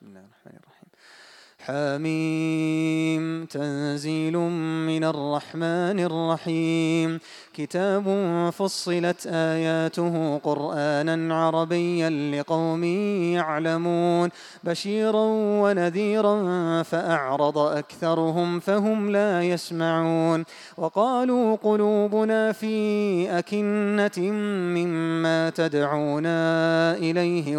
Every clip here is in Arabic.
بسم الله الرحمن الرحيم. حميم تنزيل من الرحمن الرحيم. كتاب فصلت آياته قرآنا عربيا لقوم يعلمون بشيرا ونذيرا فأعرض أكثرهم فهم لا يسمعون. وقالوا قلوبنا في أكنة مما تدعونا إليه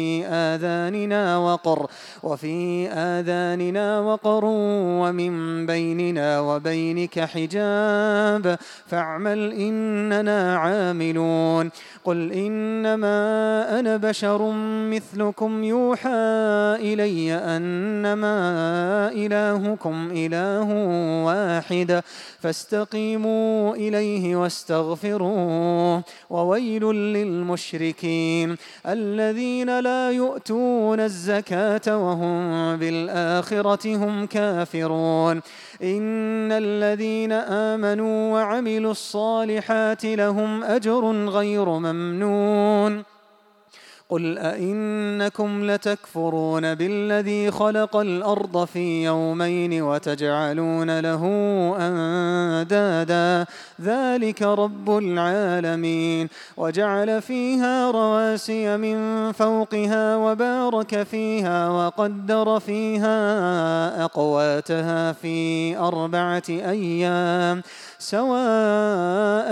وفي آذاننا وقر ومن بيننا وبينك حجاب فاعمل إننا عاملون. قل إنما أنا بشر مثلكم يوحى إلي أنما إلهكم إله واحد فاستقيموا إليه واستغفروه. وويل للمشركين الذين لا يؤتون الزكاة وهم بالآخرة هم كافرون. إن الذين آمنوا وعملوا الصالحات لهم أجر غير ممنون. قل أئنكم لتكفرون بالذي خلق الأرض في يومين وتجعلون له أندادا ذلك رب العالمين. وجعل فيها رواسي من فوقها وبارك فيها وقدر فيها أقواتها في 4 أيام سواء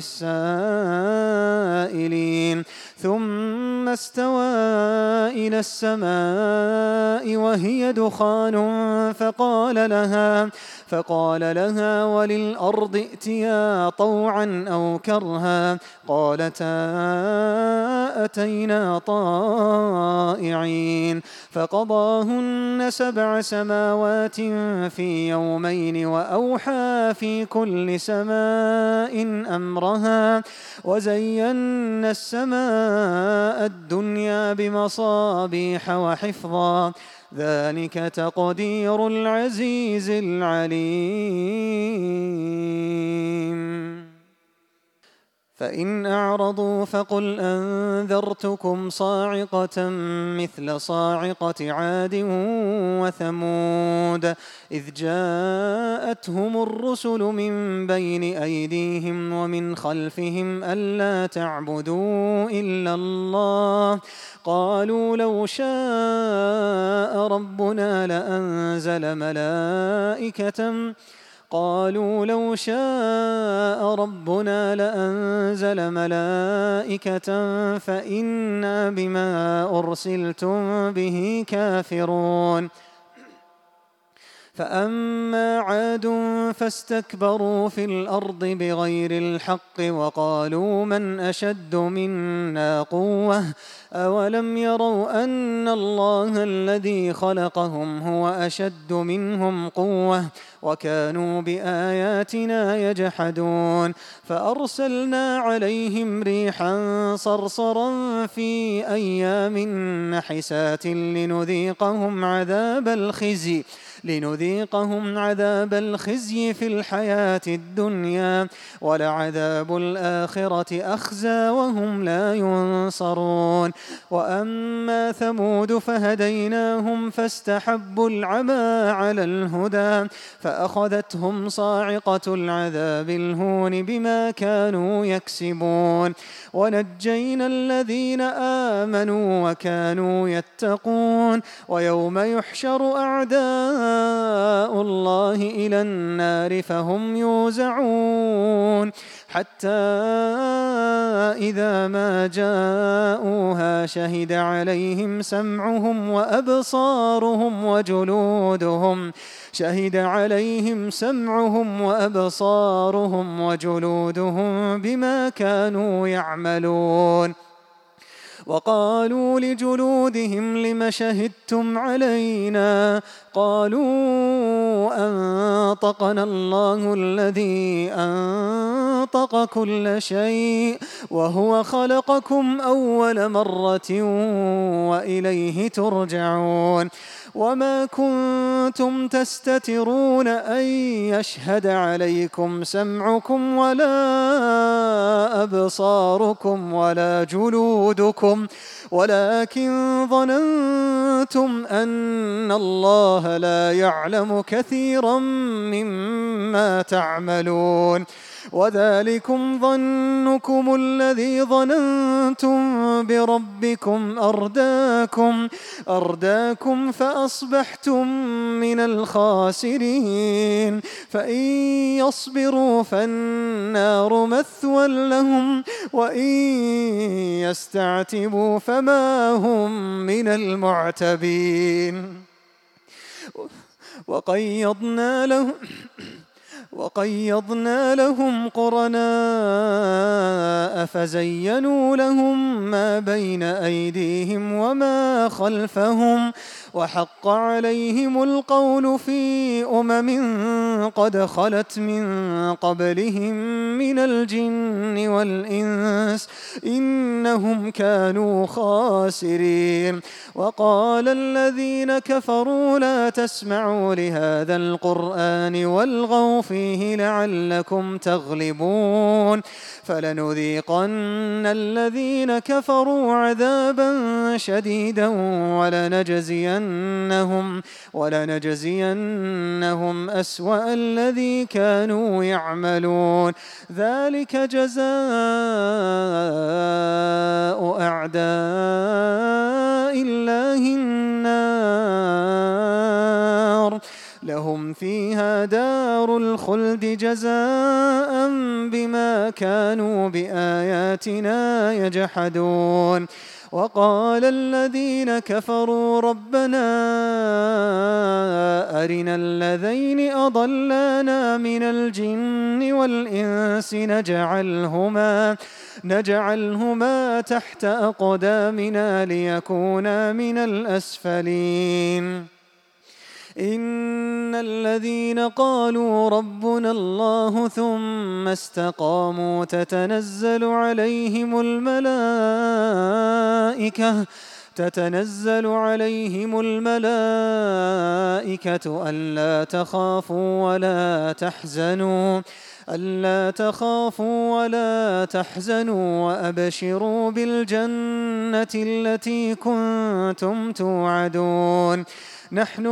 للسائلين. ثم استوى إلى السماء وهي دخان فقال لها وللأرض ائتيا طوعا أو كرها قالتا أتينا طائعين. فقضاهن 7 سماوات في يومين وأوحى في كل سماء أمرها وزينا السماء الدنيا بمصابيح وحفظا ذلك تقدير العزيز العليم. فإن أعرضوا فقل أنذرتكم صاعقة مثل صاعقة عاد وثمود إذ جاءتهم الرسل من بين أيديهم ومن خلفهم ألا تعبدوا إلا الله قالوا لو شاء ربنا لأنزل ملائكة فإنا بما أرسلتم به كافرون. فأما عاد فاستكبروا في الأرض بغير الحق وقالوا من أشد منا قوة أولم يروا أن الله الذي خلقهم هو أشد منهم قوة وكانوا بآياتنا يجحدون. فأرسلنا عليهم ريحا صرصرا في أيام نحسات لنذيقهم عذاب الخزي في الحياة الدنيا ولعذاب الآخرة أخزى وهم لا ينصرون. وأما ثمود فهديناهم فاستحبوا العمى على الهدى فأخذتهم صاعقة العذاب الهون بما كانوا يكسبون. ونجينا الذين آمنوا وكانوا يتقون. ويوم يحشر أعداء الله إلى النار فهم يوزعون حتى إذا ما جاءوها شهد عليهم سمعهم وأبصارهم وجلودهم بما كانوا يعملون. وقالوا لجلودهم لم شهدتم علينا قالوا أنطقنا الله الذي أنطق كل شيء وهو خلقكم أول مرة وإليه ترجعون. وما كنتم تستترون أن يشهد عليكم سمعكم ولا أبصاركم ولا جلودكم ظننتم أن الله لا يعلم كثيرا مما تعملون وذلكم ظنكم الذي ظننتم بربكم أرداكم فأصبحتم من الخاسرين فإن يصبروا فالنار مثوى لهم وإن يستعتبوا فما هم من المعتبين وقيضنا لهم قرناء فزينوا لهم ما بين أيديهم وما خلفهم وحق عليهم القول في قد خلت من قبلهم من الجن والإنس إنهم كانوا خاسرين وقال الذين كفروا لا تسمعوا لهذا القرآن والغوا فيه لعلكم تغلبون فلنذيقن الذين كفروا عذابا شديدا ولنجزينهم أسوأ الذي كانوا يعملون ذلك جزاء أعداء الله النار لهم فيها دار الخلد جزاء بما كانوا بآياتنا يجحدون وقال الذين كفروا ربنا أرنا الذين أضلانا من الجن والإنس نجعلهما تحت أقدامنا ليكونا من الأسفلين إن الذين قالوا ربنا الله ثم استقاموا تتنزل عليهم الملائكة ألا تخافوا ولا تحزنوا وأبشروا بالجنة التي كنتم توعدون نحن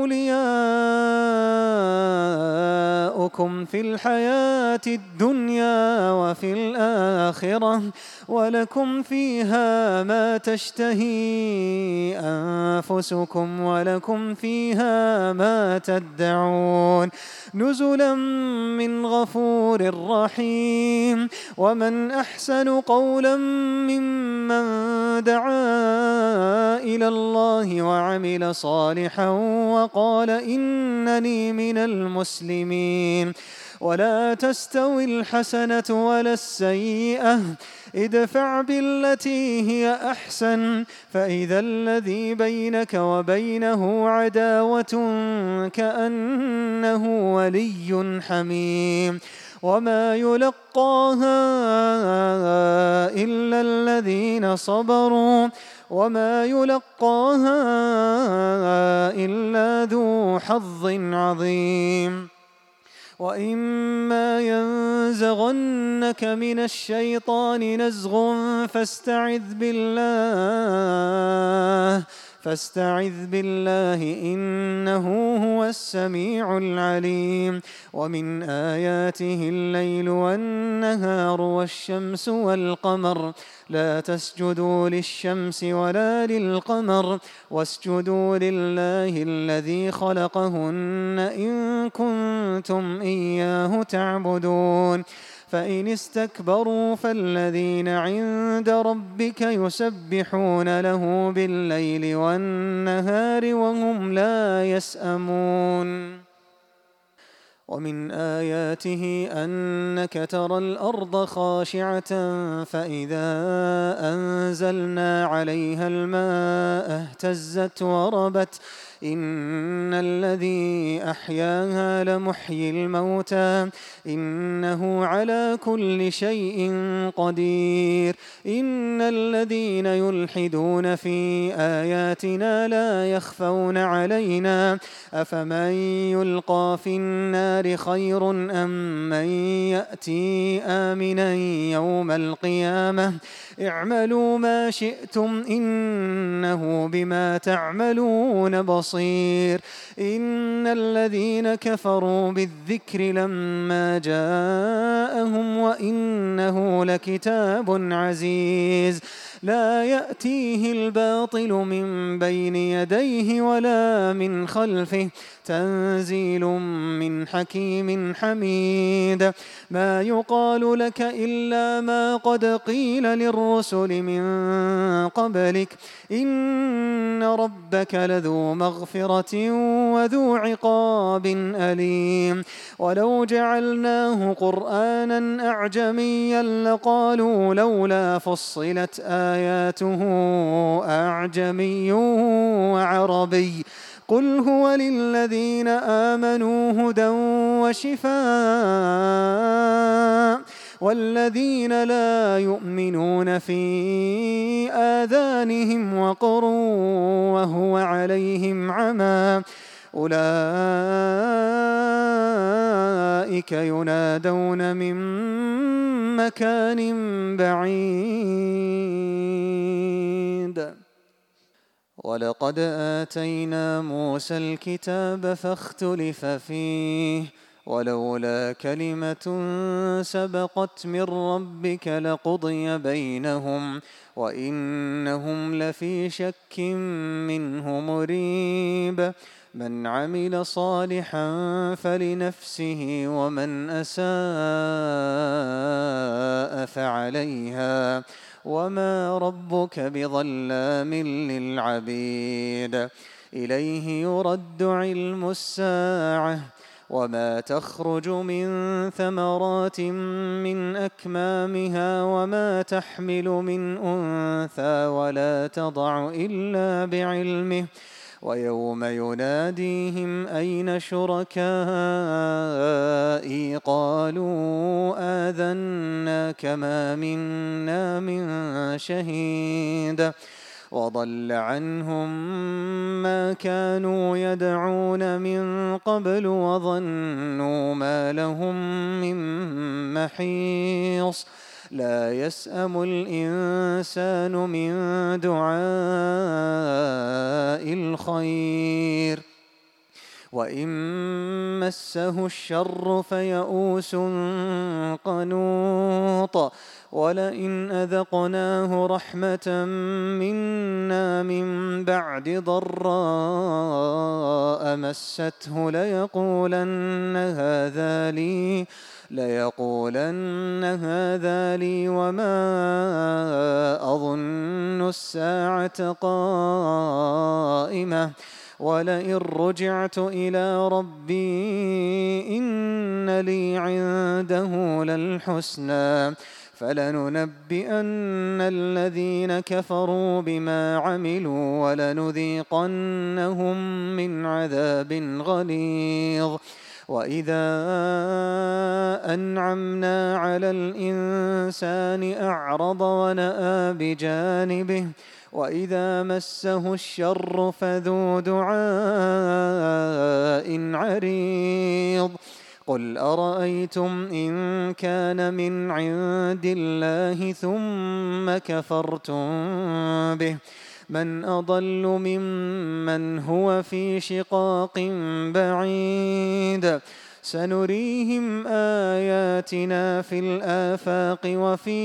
أولياؤكم في الحياة الدنيا وفي الآخرة ولكم فيها ما تشتهي أنفسكم ولكم فيها ما تدعون نزلا من غفور رحيم ومن أحسن قولا ممن دعا إلى الله وعمل صالحا وقال إنني من المسلمين ولا تستوي الحسنة ولا السيئة ادفع بالتي هي أحسن فإذا الذي بينك وبينه عداوة كأنه ولي حميم وما يلقاها إلا الذين صبروا وما يلقاها إلا ذو حظ عظيم وإما ينزغنك من الشيطان نزغ فاستعذ بالله إنه هو السميع العليم ومن آياته الليل والنهار والشمس والقمر لا تسجدوا للشمس ولا للقمر واسجدوا لله الذي خلقهن إن كنتم إياه تعبدون فإن استكبروا فالذين عند ربك يسبحون له بالليل والنهار وهم لا يسأمون ومن آياته أنك ترى الأرض خاشعة فإذا أنزلنا عليها الماء اهتزت وربت إن الذي أحياها لمحيي الموتى إنه على كل شيء قدير إن الذين يلحدون في آياتنا لا يخفون علينا أفمن يلقى في النار النار خير أم من يأتي آمنا يوم القيامة اعملوا ما شئتم إنه بما تعملون بصير. إن الذين كفروا بالذكر لما جاءهم وإنه لكتاب عزيز لا يأتيه الباطل من بين يديه ولا من خلفه تنزيل من حكيم حميد. ما يقال لك إلا ما قد قيل للرسل من قبلك إن ربك لذو مغفرة وذو عقاب أليم. ولو جعلناه قرآنا أعجميا لقالوا لولا فصلت آياته أعجمي وعربي قل هو للذين آمنوا هدى وشفاء والذين لا يؤمنون في آذانهم وقر وهو عليهم عمى أولئك ينادون من مكان بعيد. ولقد آتينا موسى الكتاب فاختلف فيه ولولا كلمة سبقت من ربك لقضي بينهم وإنهم لفي شك منه مريب. من عمل صالحا فلنفسه ومن أساء فعليها وما ربك بظلام للعبيد. إليه يرد علم الساعة وما تخرج من ثمرات من أكمامها وما تحمل من أنثى ولا تضع إلا بعلمه ويوم يناديهم أين شركائي قالوا آذناك ما منا من شهيد وضل عنهم ما كانوا يدعون من قبل وظنوا ما لهم من محيص. لا يسأم الإنسان من دعاء الخير وإن مسه الشر فيئوس قنوط. ولئن أذقناه رحمة منا من بعد ضراء مسته ليقولن هذا لي وما أظن الساعة قائمة ولئن رجعت إلى ربي إن لي عنده للحسنى فلننبئن الذين كفروا بما عملوا ولنذيقنهم من عذاب غليظ. وإذا أنعمنا على الإنسان أعرض ونأى بجانبه وإذا مسه الشر فذو دعاء عريض. قل أرأيتم إن كان من عند الله ثم كفرتم به من أضل ممن هو في شقاق بعيد. سنريهم آياتنا في الآفاق وفي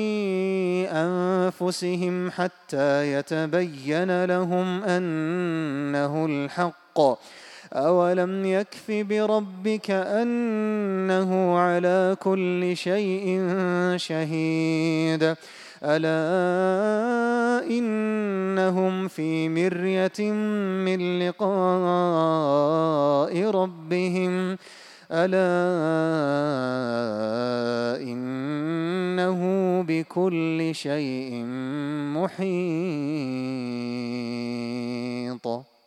أنفسهم حتى يتبين لهم أنه الحق. أولم يكف بربك أنه على كل شيء شهيد. ألا إنهم في مرية من لقاء ربهم ألا إنه بكل شيء محيط.